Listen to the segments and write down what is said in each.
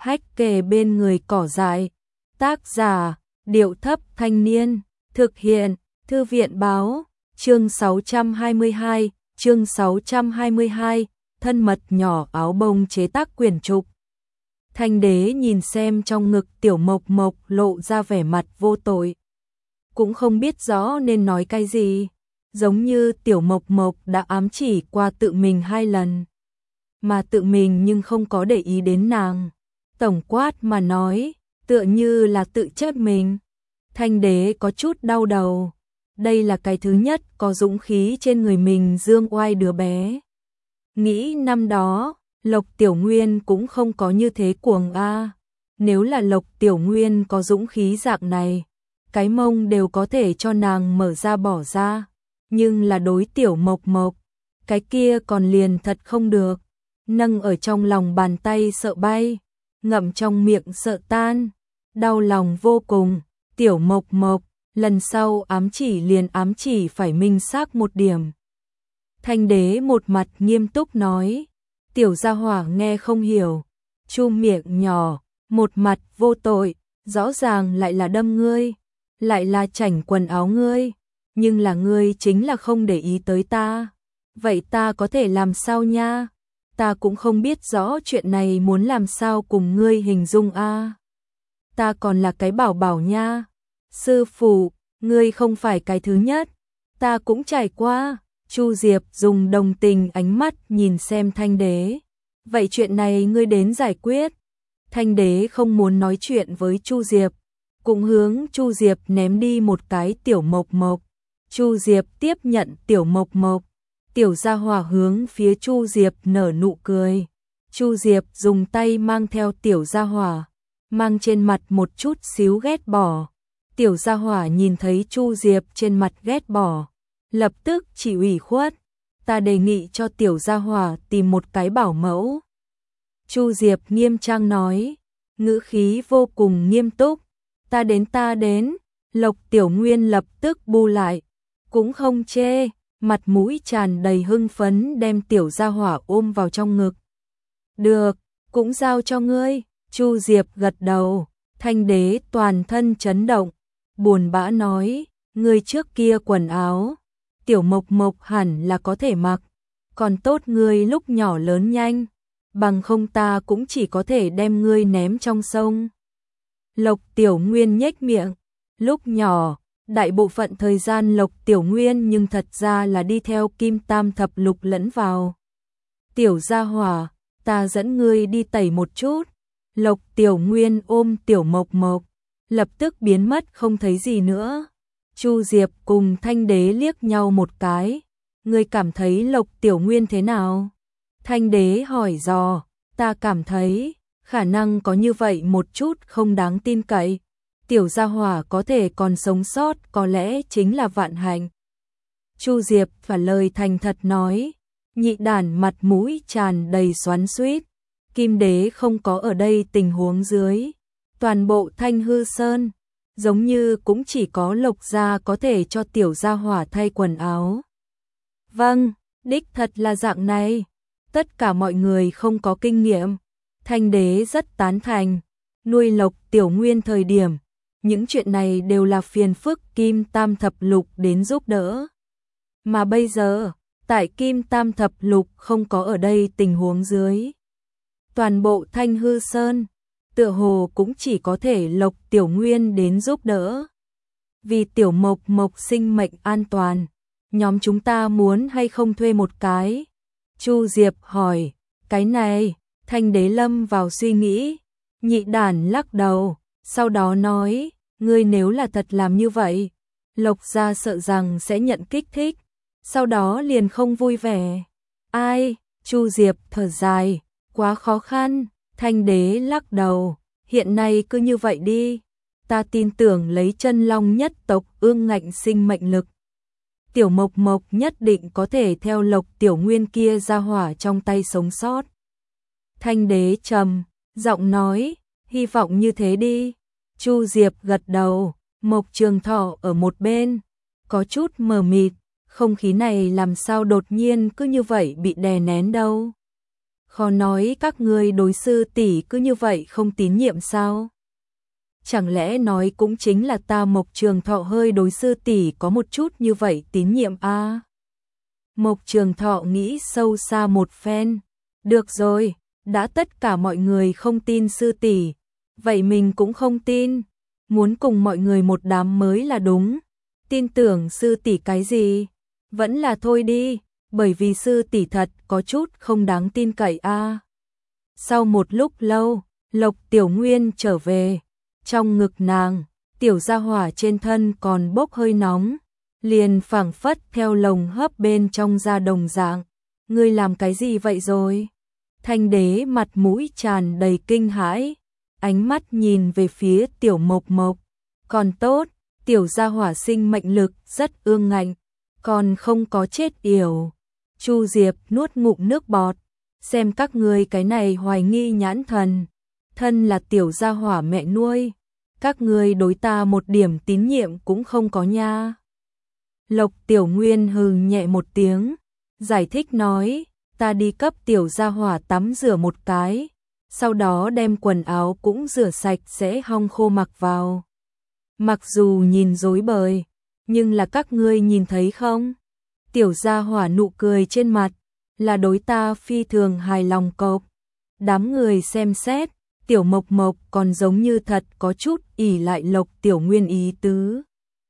hách kề bên người cỏ dại. Tác giả, Điệu Thấp Thanh Niên. Thực hiện, Thư viện Báo. Chương 622, chương 622, thân mật nhỏ áo bông chế tác quyển trục. Thanh đế nhìn xem trong ngực Tiểu Mộc Mộc lộ ra vẻ mặt vô tội. Cũng không biết rõ nên nói cái gì, giống như Tiểu Mộc Mộc đã ám chỉ qua tự mình 2 lần. Mà tự mình nhưng không có để ý đến nàng. Tổng quát mà nói, tựa như là tự trách mình. Thanh đế có chút đau đầu. Đây là cái thứ nhất có dũng khí trên người mình dương oai đứa bé. Nghĩ năm đó, Lộc Tiểu Nguyên cũng không có như thế cuồng a. Nếu là Lộc Tiểu Nguyên có dũng khí dạng này, cái mông đều có thể cho nàng mở ra bỏ ra. Nhưng là đối Tiểu Mộc Mộc, cái kia còn liền thật không được. Nâng ở trong lòng bàn tay sợ bay, ngậm trong miệng sợ tan. Đau lòng vô cùng. Tiểu Mộc Mộc, lần sau ám chỉ liền ám chỉ phải minh xác một điểm. Thanh đế một mặt nghiêm túc nói. Tiểu gia hỏa nghe không hiểu, chu miệng nhỏ, một mặt vô tội, rõ ràng lại là đâm ngươi, lại là chảnh quần áo ngươi, nhưng là ngươi chính là không để ý tới ta. Vậy ta có thể làm sao nha? Ta cũng không biết rõ chuyện này muốn làm sao cùng ngươi hình dung a. Ta còn là cái bảo bảo nha. Sư phụ, ngươi không phải cái thứ nhất, ta cũng trải qua. Chu Diệp dùng đồng tình ánh mắt nhìn xem Thanh đế. Vậy chuyện này ngươi đến giải quyết. Thanh đế không muốn nói chuyện với Chu Diệp, cũng hướng Chu Diệp ném đi một cái Tiểu Mộc Mộc. Chu Diệp tiếp nhận Tiểu Mộc Mộc. Tiểu gia hỏa hướng phía Chu Diệp nở nụ cười. Chu Diệp dùng tay mang theo Tiểu gia hỏa, mang trên mặt một chút xíu ghét bỏ. Tiểu gia hỏa nhìn thấy Chu Diệp trên mặt ghét bỏ, lập tức chỉ ủy khuất. Ta đề nghị cho Tiểu gia hỏa tìm một cái bảo mẫu. Chu Diệp nghiêm trang nói, ngữ khí vô cùng nghiêm túc. Ta đến. Lộc Tiểu Nguyên lập tức bu lại, cũng không chê, mặt mũi tràn đầy hưng phấn đem Tiểu gia hỏa ôm vào trong ngực. Được, cũng giao cho ngươi. Chu Diệp gật đầu. Thanh đế toàn thân chấn động, buồn bã nói, ngươi trước kia quần áo Tiểu Mộc Mộc hẳn là có thể mặc, còn tốt ngươi lúc nhỏ lớn nhanh, bằng không ta cũng chỉ có thể đem ngươi ném trong sông. Lộc Tiểu Nguyên nhếch miệng, lúc nhỏ, đại bộ phận thời gian Lộc Tiểu Nguyên nhưng thật ra là đi theo Kim Tam Thập Lục lẫn vào. Tiểu gia hỏa, ta dẫn ngươi đi tẩy một chút. Lộc Tiểu Nguyên ôm Tiểu Mộc Mộc, lập tức biến mất không thấy gì nữa. Chu Diệp cùng Thanh đế liếc nhau một cái. Ngươi cảm thấy Lộc Tiểu Nguyên thế nào? Thanh đế hỏi dò. Ta cảm thấy, khả năng có như vậy một chút không đáng tin cậy. Tiểu gia hỏa có thể còn sống sót có lẽ chính là vạn hạnh. Chu Diệp trả lời thành thật nói. Nhị đản mặt mũi tràn đầy xoắn xuýt. Kim đế không có ở đây tình huống dưới. Toàn bộ Thanh Hư Sơn, giống như cũng chỉ có Lộc gia có thể cho Tiểu gia hỏa thay quần áo. Vâng, đích thật là dạng này. Tất cả mọi người không có kinh nghiệm. Thanh đế rất tán thành. Nuôi Lộc Tiểu Nguyên thời điểm, những chuyện này đều là phiền phức Kim Tam Thập Lục đến giúp đỡ. Mà bây giờ, tại Kim Tam Thập Lục không có ở đây tình huống dưới, toàn bộ Thanh Hư Sơn, tựa hồ cũng chỉ có thể Lộc Tiểu Nguyên đến giúp đỡ. Vì Tiểu Mộc Mộc sinh mệnh an toàn, nhóm chúng ta muốn hay không thuê một cái? Chu Diệp hỏi. Cái này, Thanh đế lâm vào suy nghĩ. Nhị đản lắc đầu, sau đó nói, ngươi nếu là thật làm như vậy, Lộc gia sợ rằng sẽ nhận kích thích, sau đó liền không vui vẻ. Ai? Chu Diệp thở dài, quá khó khăn. Thanh đế lắc đầu, hiện nay cứ như vậy đi. Ta tin tưởng lấy chân long nhất tộc ương ngạnh sinh mệnh lực, Tiểu Mộc Mộc nhất định có thể theo Lộc Tiểu Nguyên kia ra hỏa trong tay sống sót. Thanh đế trầm giọng nói, hy vọng như thế đi. Chu Diệp gật đầu. Mộc Trường Thọ ở một bên, có chút mờ mịt, không khí này làm sao đột nhiên cứ như vậy bị đè nén đâu. Khó nói các ngươi đối sư tỷ cứ như vậy không tín nhiệm sao? Chẳng lẽ nói cũng chính là ta Mộc Trường Thọ hơi đối sư tỷ có một chút như vậy tín nhiệm a? Mộc Trường Thọ nghĩ sâu xa một phen. Được rồi, đã tất cả mọi người không tin sư tỷ, vậy mình cũng không tin. Muốn cùng mọi người một đám mới là đúng. Tin tưởng sư tỷ cái gì? Vẫn là thôi đi, bởi vì sư tỷ thật có chút không đáng tin cậy a. Sau một lúc lâu, Lộc Tiểu Nguyên trở về. Trong ngực nàng, tiểu gia hỏa trên thân còn bốc hơi nóng, liền phảng phất theo lồng hấp bên trong ra đồng dạng. Ngươi làm cái gì vậy rồi? Thanh đế mặt mũi tràn đầy kinh hãi, ánh mắt nhìn về phía tiểu Mộc Mộc. Còn tốt, tiểu gia hỏa sinh mệnh lực rất ương ngạnh, còn không có chết yểu. Chu Diệp nuốt ngụm nước bọt, xem các ngươi cái này hoài nghi nhãn thần. Thân là tiểu gia hỏa mẹ nuôi, các ngươi đối ta một điểm tín nhiệm cũng không có nha. Lộc Tiểu Nguyên hừ nhẹ một tiếng, giải thích nói, ta đi cấp tiểu gia hỏa tắm rửa một cái, sau đó đem quần áo cũng rửa sạch sẽ hong khô mặc vào. Mặc dù nhìn rối bời, nhưng là các ngươi nhìn thấy không? Tiểu gia hỏa nụ cười trên mặt, là đối ta phi thường hài lòng cộc. Đám người xem xét, tiểu Mộc Mộc còn giống như thật có chút ỷ lại Lộc Tiểu Nguyên ý tứ.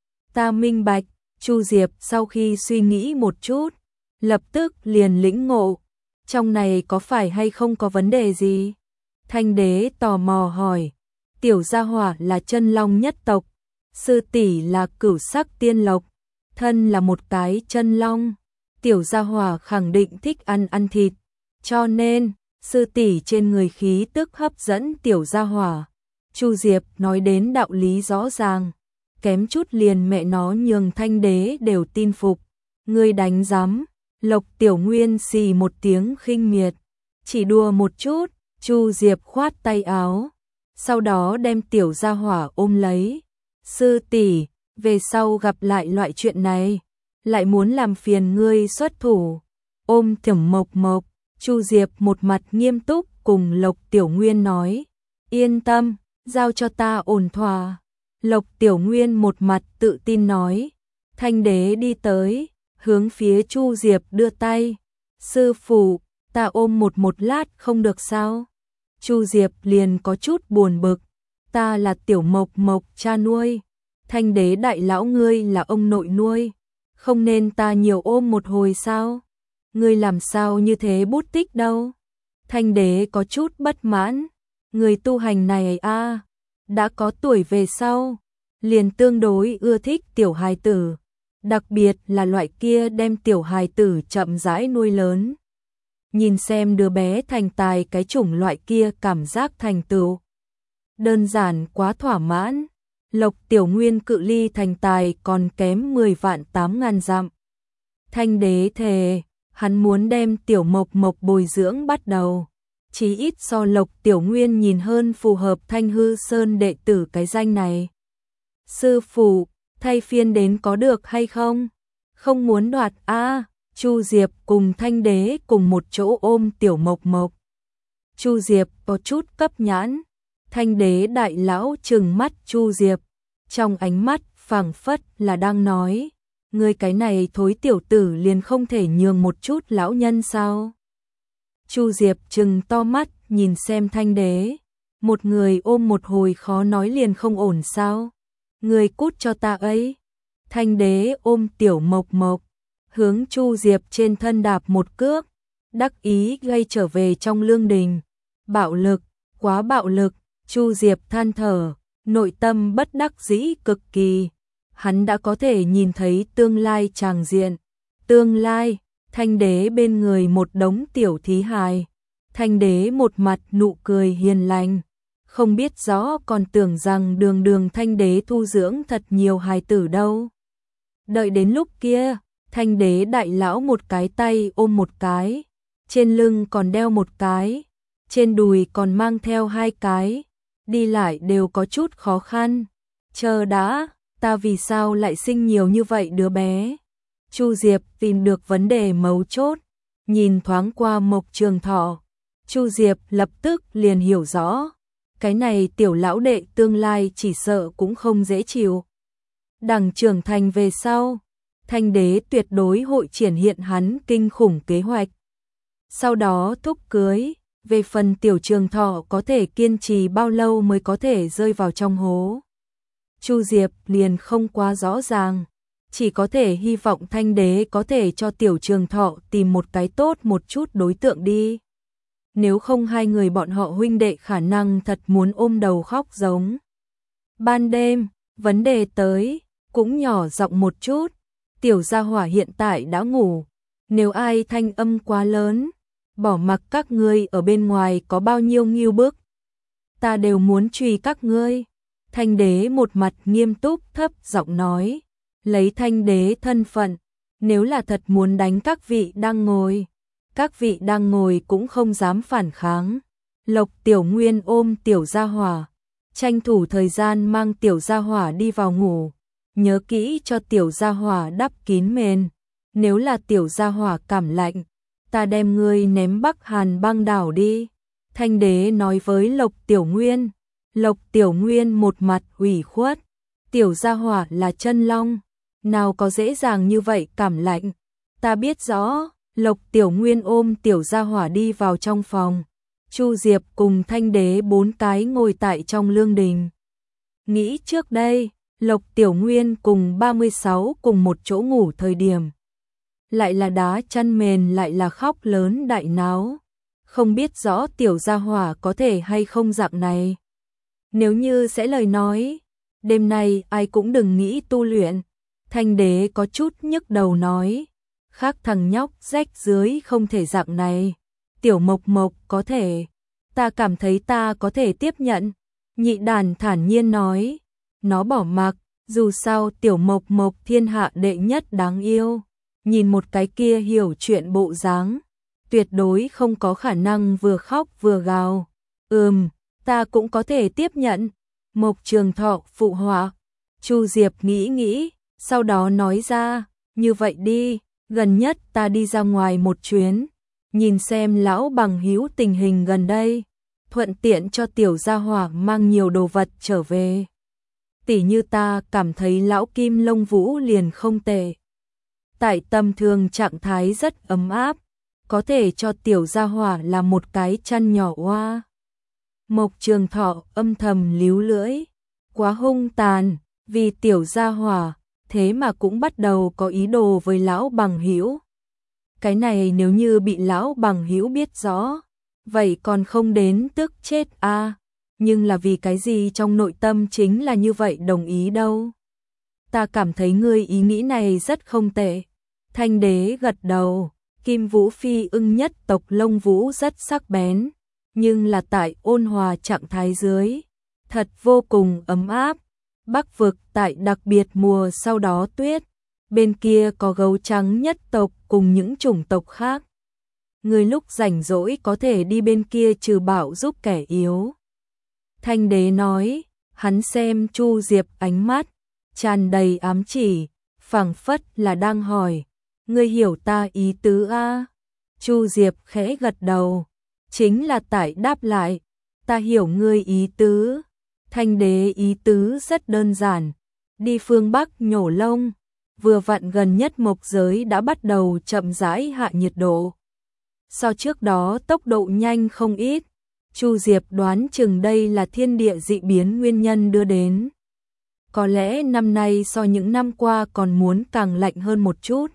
Ta minh bạch. Chu Diệp sau khi suy nghĩ một chút, lập tức liền lĩnh ngộ, trong này có phải hay không có vấn đề gì? Thanh đế tò mò hỏi, tiểu gia hỏa là chân long nhất tộc, sư tỷ là cửu sắc tiên lộc, thân là một cái chân long, tiểu gia hỏa khẳng định thích ăn thịt, cho nên sư tỷ trên người khí tức hấp dẫn tiểu gia hỏa. Chu Diệp nói đến đạo lý rõ ràng, kém chút liền mẹ nó nhường Thanh đế đều tin phục. Ngươi đánh giám? Lộc Tiểu Nguyên xì một tiếng khinh miệt, chỉ đùa một chút. Chu Diệp khoát tay áo, sau đó đem tiểu gia hỏa ôm lấy. Sư tỷ, về sau gặp lại loại chuyện này, lại muốn làm phiền ngươi xuất thủ. Ôm Thẩm Mộc Mộc, Chu Diệp một mặt nghiêm túc cùng Lộc Tiểu Nguyên nói, yên tâm, giao cho ta ổn thỏa. Lộc Tiểu Nguyên một mặt tự tin nói. Thanh đế đi tới, hướng phía Chu Diệp đưa tay. Sư phụ, ta ôm một lát không được sao? Chu Diệp liền có chút buồn bực. Ta là tiểu Mộc Mộc cha nuôi. Thanh đế đại lão ngươi là ông nội nuôi. Không nên ta nhiều ôm một hồi sao? Ngươi làm sao như thế bút tích đâu? Thanh đế có chút bất mãn. Người tu hành này a, đã có tuổi về sau, liền tương đối ưa thích tiểu hài tử, đặc biệt là loại kia đem tiểu hài tử chậm rãi nuôi lớn. Nhìn xem đứa bé thành tài cái chủng loại kia cảm giác thành tựu. Đơn giản quá thỏa mãn. Lộc Tiểu Nguyên cự ly thành tài còn kém 10 vạn 8.000 dặm. Thanh đế thề, hắn muốn đem tiểu Mộc Mộc bồi dưỡng bắt đầu. Chí ít so Lộc Tiểu Nguyên nhìn hơn phù hợp Thanh Hư Sơn đệ tử cái danh này. Sư phụ, thay phiên đến có được hay không? Không muốn đoạt a. Chu Diệp cùng Thanh đế cùng một chỗ ôm tiểu Mộc Mộc. Chu Diệp có chút cấp nhãn. Thanh đế đại lão trừng mắt Chu Diệp, trong ánh mắt phảng phất là đang nói, ngươi cái này thối tiểu tử liền không thể nhường một chút lão nhân sao? Chu Diệp trừng to mắt nhìn xem Thanh đế, một người ôm một hồi khó nói liền không ổn sao? Ngươi cút cho ta ấy. Thanh đế ôm tiểu Mộc Mộc, hướng Chu Diệp trên thân đạp một cước, đắc ý gây trở về trong lương đình. Bạo lực, quá bạo lực. Chu Diệp than thở, nội tâm bất đắc dĩ cực kỳ. Hắn đã có thể nhìn thấy tương lai tràng diện. Tương lai, Thanh đế bên người một đống tiểu thí hài. Thanh đế một mặt nụ cười hiền lành. Không biết rõ còn tưởng rằng đường Thanh đế thu dưỡng thật nhiều hài tử đâu. Đợi đến lúc kia, Thanh đế đại lão một cái tay ôm một cái. Trên lưng còn đeo một cái. Trên đùi còn mang theo hai cái. Đi lại đều có chút khó khăn. Chờ đã, ta vì sao lại sinh nhiều như vậy đứa bé? Chu Diệp tìm được vấn đề mấu chốt, nhìn thoáng qua Mộc Trường Thọ, Chu Diệp lập tức liền hiểu rõ, cái này tiểu lão đệ tương lai chỉ sợ cũng không dễ chịu. Đằng trưởng thành về sau, Thanh đế tuyệt đối hội triển hiện hắn kinh khủng kế hoạch. Sau đó thúc cưới, về phần tiểu Trường Thọ có thể kiên trì bao lâu mới có thể rơi vào trong hố. Chu Diệp liền không quá rõ ràng, chỉ có thể hy vọng Thanh đế có thể cho tiểu Trường Thọ tìm một cái tốt một chút đối tượng đi. Nếu không hai người bọn họ huynh đệ khả năng thật muốn ôm đầu khóc giống. Ban đêm, vấn đề tới, cũng nhỏ giọng một chút, tiểu gia hỏa hiện tại đã ngủ, nếu ai thanh âm quá lớn, bỏ mặc các ngươi ở bên ngoài có bao nhiêu nghiêu bức, ta đều muốn truy các ngươi. Thanh đế một mặt nghiêm túc thấp giọng nói, lấy Thanh đế thân phận, nếu là thật muốn đánh các vị đang ngồi cũng không dám phản kháng. Lộc Tiểu Nguyên ôm tiểu gia hỏa, tranh thủ thời gian mang tiểu gia hỏa đi vào ngủ, nhớ kỹ cho tiểu gia hỏa đắp kín mền, nếu là tiểu gia hỏa cảm lạnh, ta đem ngươi ném Bắc Hàn băng đảo đi. Thanh đế nói với Lộc Tiểu Nguyên. Lộc Tiểu Nguyên một mặt ủy khuất, tiểu gia hỏa là chân long, nào có dễ dàng như vậy cảm lạnh. Ta biết rõ. Lộc Tiểu Nguyên ôm tiểu gia hỏa đi vào trong phòng. Chu Diệp cùng Thanh đế bốn cái ngồi tại trong lương đình. Nghĩ trước đây, Lộc Tiểu Nguyên cùng 36 cùng một chỗ ngủ thời điểm. Lại là đá chăn mền lại là khóc lớn đại náo. Không biết rõ tiểu gia hỏa có thể hay không dạng này. Nếu như sẽ lời nói, đêm nay ai cũng đừng nghĩ tu luyện. Thanh đế có chút nhức đầu nói. Khác thằng nhóc rách dưới không thể dạng này. Tiểu Mộc Mộc có thể. Ta cảm thấy ta có thể tiếp nhận. Nhị đàn thản nhiên nói. Nó bỏ mặc, dù sao Tiểu Mộc Mộc thiên hạ đệ nhất đáng yêu. Nhìn một cái kia hiểu chuyện bộ dáng, tuyệt đối không có khả năng vừa khóc vừa gào. Ta cũng có thể tiếp nhận. Mộc Trường Thọ phụ họa. Chu Diệp nghĩ, sau đó nói ra, như vậy đi, gần nhất ta đi ra ngoài một chuyến, nhìn xem lão bằng hữu tình hình gần đây, thuận tiện cho tiểu gia hỏa mang nhiều đồ vật trở về. Tỉ như ta cảm thấy lão Kim Lông Vũ liền không tệ. Tại tâm thường trạng thái rất ấm áp, có thể cho tiểu gia hỏa là một cái chăn nhỏ oa. Mộc Trường Thọ âm thầm líu lưỡi, quá hung tàn, vì tiểu gia hỏa, thế mà cũng bắt đầu có ý đồ với lão bằng hữu. Cái này nếu như bị lão bằng hữu biết rõ, vậy còn không đến tức chết a. Nhưng là vì cái gì trong nội tâm chính là như vậy đồng ý đâu. Ta cảm thấy ngươi ý nghĩ này rất không tệ. Thanh đế gật đầu, Kim Vũ Phi ưng nhất tộc Lông Vũ rất sắc bén, nhưng là tại ôn hòa trạng thái dưới, thật vô cùng ấm áp. Bắc vực tại đặc biệt mùa sau đó tuyết, bên kia có gấu trắng nhất tộc cùng những chủng tộc khác. Người lúc rảnh rỗi có thể đi bên kia trừ bạo giúp kẻ yếu. Thanh đế nói, hắn xem Chu Diệp ánh mắt tràn đầy ám chỉ, phảng phất là đang hỏi, ngươi hiểu ta ý tứ a? Chu Diệp khẽ gật đầu, chính là tại đáp lại, ta hiểu ngươi ý tứ. Thanh đế ý tứ rất đơn giản, đi phương Bắc nhổ lông, vừa vặn gần nhất mộc giới đã bắt đầu chậm rãi hạ nhiệt độ. So trước đó tốc độ nhanh không ít, Chu Diệp đoán chừng đây là thiên địa dị biến nguyên nhân đưa đến. Có lẽ năm nay so những năm qua còn muốn càng lạnh hơn một chút.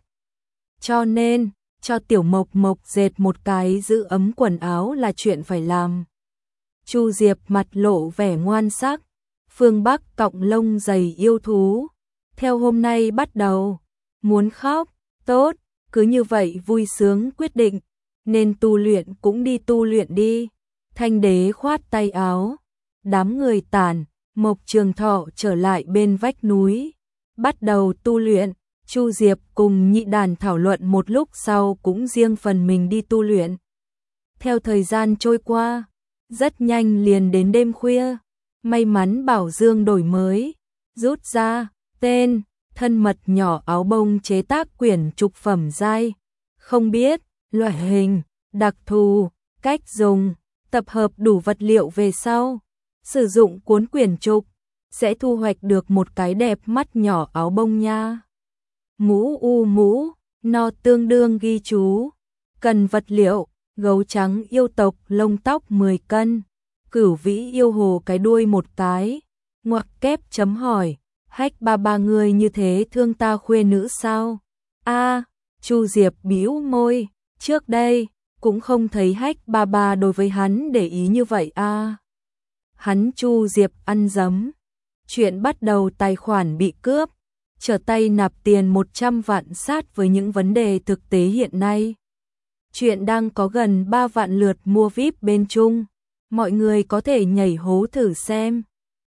Cho nên, cho tiểu Mộc Mộc dệt một cái giữ ấm quần áo là chuyện phải làm. Chu Diệp mặt lộ vẻ ngoan sắc, phương Bắc cọng lông dày yêu thú. Theo hôm nay bắt đầu, muốn khóc, tốt, cứ như vậy vui sướng quyết định, nên tu luyện cũng đi tu luyện đi. Thanh đế khoát tay áo, đám người tản, Mộc Trường Thọ trở lại bên vách núi, bắt đầu tu luyện. Chu Diệp cùng nhị đàn thảo luận một lúc sau cũng riêng phần mình đi tu luyện. Theo thời gian trôi qua, rất nhanh liền đến đêm khuya, may mắn Bảo Dương đổi mới, rút ra, tên, thân mật nhỏ áo bông chế tác quyển trục phẩm giai, không biết, loại hình, đặc thù, Cách dùng: tập hợp đủ vật liệu về sau, sử dụng cuốn quyển trục, sẽ thu hoạch được một cái đẹp mắt nhỏ áo bông nha. Mũ no tương đương ghi chú. Cần vật liệu: gấu trắng yêu tộc lông tóc 10 cân, cửu vĩ yêu hồ cái đuôi một cái. Ngoặc kép chấm hỏi: Hách ba người như thế thương ta khuê nữ sao? Chu Diệp bĩu môi, trước đây cũng không thấy Hách ba đối với hắn để ý như vậy Hắn Chu Diệp ăn dấm. Chuyện bắt đầu tài khoản bị cướp, trở tay nạp tiền 100 vạn sát với những vấn đề thực tế hiện nay. Chuyện đang có gần 3 vạn lượt mua VIP bên Trung, mọi người có thể nhảy hố thử xem.